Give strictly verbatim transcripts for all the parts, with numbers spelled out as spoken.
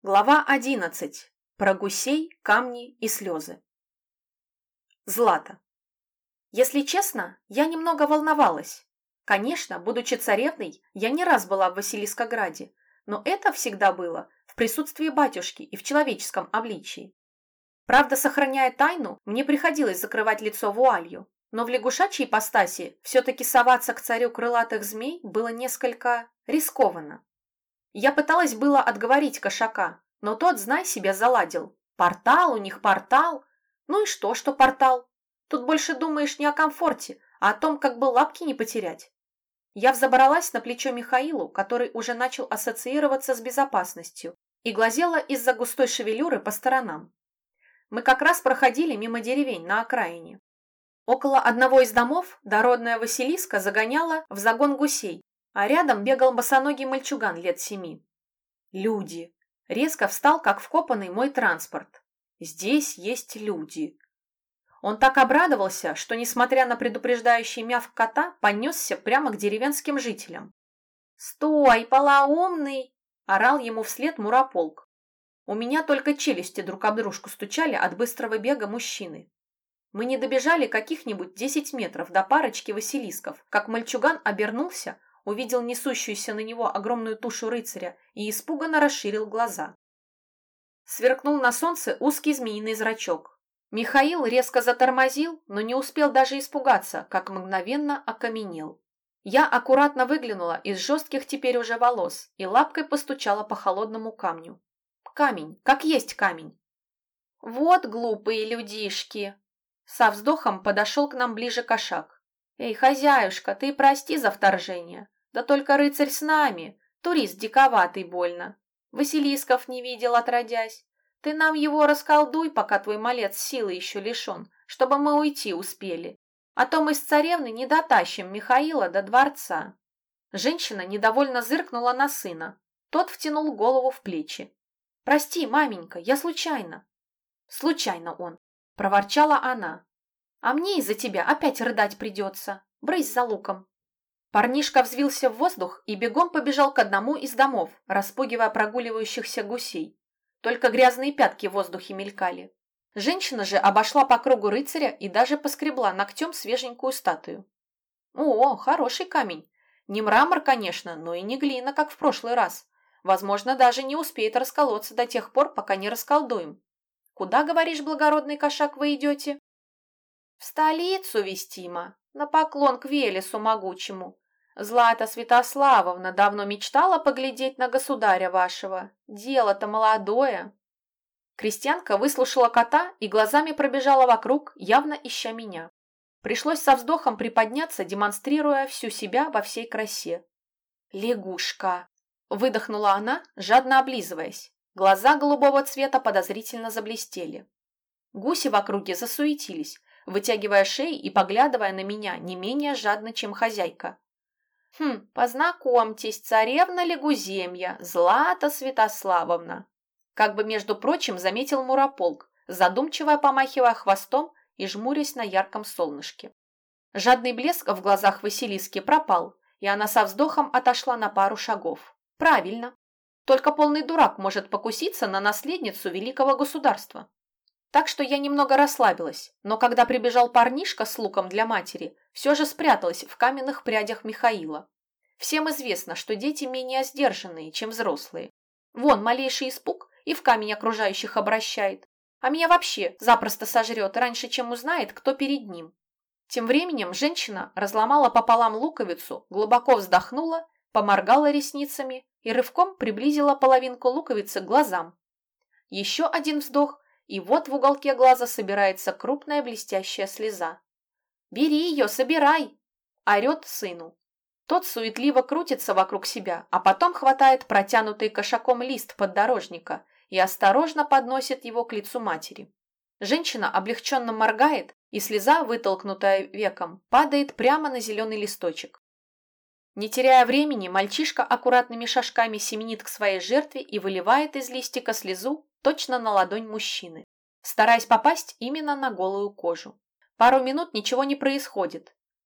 Глава одиннадцать. Про гусей, камни и слезы. Злата. Если честно, я немного волновалась. Конечно, будучи царевной, я не раз была в Василискограде, но это всегда было в присутствии батюшки и в человеческом обличии. Правда, сохраняя тайну, мне приходилось закрывать лицо вуалью, но в лягушачьей ипостаси все-таки соваться к царю крылатых змей было несколько рискованно. Я пыталась было отговорить кошака, но тот, знай себя, заладил. Портал у них, портал. Ну и что, что портал? Тут больше думаешь не о комфорте, а о том, как бы лапки не потерять. Я взобралась на плечо Михаилу, который уже начал ассоциироваться с безопасностью, и глазела из-за густой шевелюры по сторонам. Мы как раз проходили мимо деревень на окраине. Около одного из домов дородная Василиска загоняла в загон гусей, а рядом бегал босоногий мальчуган лет семи. Люди. Резко встал, как вкопанный мой транспорт. Здесь есть люди. Он так обрадовался, что, несмотря на предупреждающий мявк кота, понесся прямо к деревенским жителям. «Стой, полоумный!» – орал ему вслед Мурополк. У меня только челюсти друг об дружку стучали от быстрого бега мужчины. Мы не добежали каких-нибудь десять метров до парочки василисков, как мальчуган обернулся, увидел несущуюся на него огромную тушу рыцаря и испуганно расширил глаза. Сверкнул на солнце узкий змеиный зрачок. Михаил резко затормозил, но не успел даже испугаться, как мгновенно окаменел. Я аккуратно выглянула из жестких теперь уже волос и лапкой постучала по холодному камню. Камень, как есть камень. «Вот глупые людишки!» Со вздохом подошел к нам ближе кошак. «Эй, хозяюшка, ты прости за вторжение. Да только рыцарь с нами, турист диковатый больно. Василисков не видел отродясь. Ты нам его расколдуй, пока твой малец силы еще лишен, чтобы мы уйти успели. А то мы с царевной не дотащим Михаила до дворца». Женщина недовольно зыркнула на сына. Тот втянул голову в плечи. «Прости, маменька, я случайно». «Случайно он», — проворчала она. «А мне из-за тебя опять рыдать придется. Брысь за луком». Парнишка взвился в воздух и бегом побежал к одному из домов, распугивая прогуливающихся гусей. Только грязные пятки в воздухе мелькали. Женщина же обошла по кругу рыцаря и даже поскребла ногтем свеженькую статую. О, хороший камень. Не мрамор, конечно, но и не глина, как в прошлый раз. Возможно, даже не успеет расколоться до тех пор, пока не расколдуем. Куда, говоришь, благородный кошак, вы идете? В столицу, Вестима, на поклон к Велесу могучему. Злата Святославовна давно мечтала поглядеть на государя вашего. Дело-то молодое. Крестьянка выслушала кота и глазами пробежала вокруг, явно ища меня. Пришлось со вздохом приподняться, демонстрируя всю себя во всей красе. «Лягушка!» – выдохнула она, жадно облизываясь. Глаза голубого цвета подозрительно заблестели. Гуси в округе засуетились, вытягивая шеи и поглядывая на меня не менее жадно, чем хозяйка. «Хм, познакомьтесь, царевна Лягуземья, Злата Святославовна», как бы, между прочим, заметил Мурополк, задумчиво помахивая хвостом и жмурясь на ярком солнышке. Жадный блеск в глазах Василиски пропал, и она со вздохом отошла на пару шагов. «Правильно. Только полный дурак может покуситься на наследницу великого государства». Так что я немного расслабилась, но когда прибежал парнишка с луком для матери, все же спряталась в каменных прядях Михаила. Всем известно, что дети менее сдержанные, чем взрослые. Вон, малейший испуг и в камень окружающих обращает, а меня вообще запросто сожрет раньше, чем узнает, кто перед ним. Тем временем женщина разломала пополам луковицу, глубоко вздохнула, поморгала ресницами и рывком приблизила половинку луковицы к глазам. Еще один вздох, и вот в уголке глаза собирается крупная блестящая слеза. «Бери ее, собирай!» – орет сыну. Тот суетливо крутится вокруг себя, а потом хватает протянутый кошаком лист поддорожника и осторожно подносит его к лицу матери. Женщина облегченно моргает, и слеза, вытолкнутая веком, падает прямо на зеленый листочек. Не теряя времени, мальчишка аккуратными шажками семенит к своей жертве и выливает из листика слезу точно на ладонь мужчины, стараясь попасть именно на голую кожу. Пару минут ничего не происходит.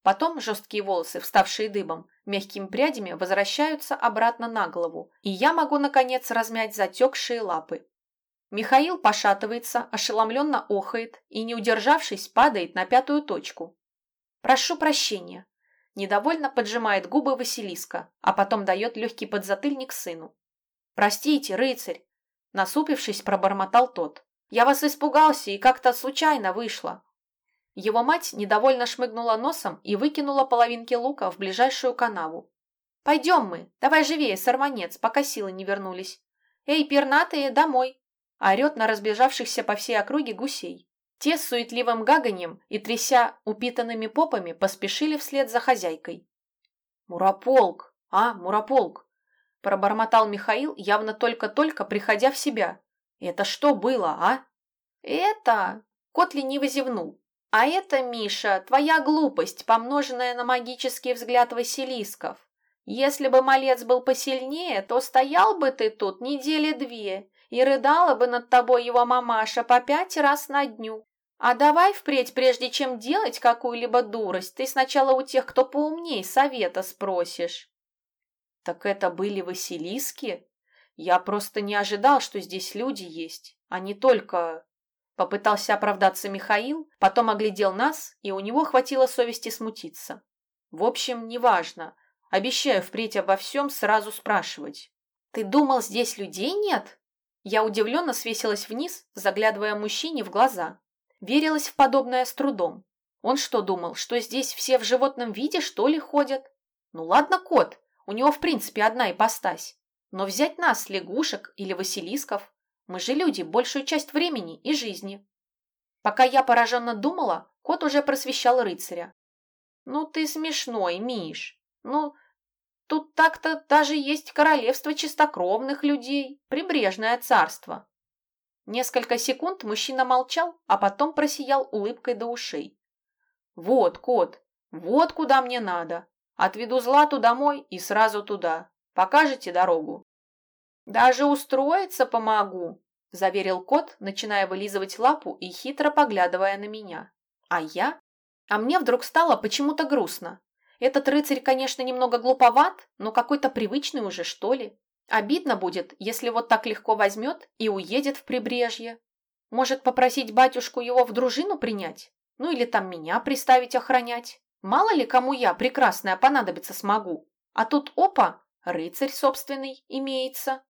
Потом жесткие волосы, вставшие дыбом, мягкими прядями возвращаются обратно на голову, и я могу, наконец, размять затекшие лапы. Михаил пошатывается, ошеломленно охает и, не удержавшись, падает на пятую точку. «Прошу прощения», – недовольно поджимает губы Василиска, а потом дает легкий подзатыльник сыну. «Простите, рыцарь», – насупившись, пробормотал тот. «Я вас испугался и как-то случайно вышло». Его мать недовольно шмыгнула носом и выкинула половинки лука в ближайшую канаву. «Пойдем мы, давай живее, сорванец, пока силы не вернулись. Эй, пернатые, домой!» – орет на разбежавшихся по всей округе гусей. Те с суетливым гаганьем и тряся упитанными попами поспешили вслед за хозяйкой. «Мурополк! А, Мурополк!» – пробормотал Михаил, явно только-только приходя в себя. «Это что было, а?» «Это...» – кот лениво зевнул. «А это, Миша, твоя глупость, помноженная на магический взгляд Василисков. Если бы малец был посильнее, то стоял бы ты тут недели две, и рыдала бы над тобой его мамаша по пять раз на дню. А давай впредь, прежде чем делать какую-либо дурость, ты сначала у тех, кто поумней, совета спросишь». «Так это были Василиски? Я просто не ожидал, что здесь люди есть, а не только...» Попытался оправдаться Михаил, потом оглядел нас, и у него хватило совести смутиться. «В общем, неважно. Обещаю впредь обо всем сразу спрашивать». «Ты думал, здесь людей нет?» Я удивленно свесилась вниз, заглядывая мужчине в глаза. Верилась в подобное с трудом. Он что думал, что здесь все в животном виде, что ли, ходят? Ну ладно, кот, у него в принципе одна ипостась. Но взять нас, лягушек или василисков, мы же люди большую часть времени и жизни. Пока я пораженно думала, кот уже просвещал рыцаря. «Ну ты смешной, Миш. Ну, тут так-то даже есть королевство чистокровных людей, прибрежное царство». Несколько секунд мужчина молчал, а потом просиял улыбкой до ушей. «Вот, кот, вот куда мне надо. Отведу Злату домой и сразу туда. Покажете дорогу?» «Даже устроиться помогу», – заверил кот, начиная вылизывать лапу и хитро поглядывая на меня. А я? А мне вдруг стало почему-то грустно. Этот рыцарь, конечно, немного глуповат, но какой-то привычный уже, что ли. Обидно будет, если вот так легко возьмет и уедет в прибрежье. Может, попросить батюшку его в дружину принять? Ну или там меня приставить охранять? Мало ли кому я, прекрасная, понадобиться смогу. А тут опа, рыцарь собственный имеется.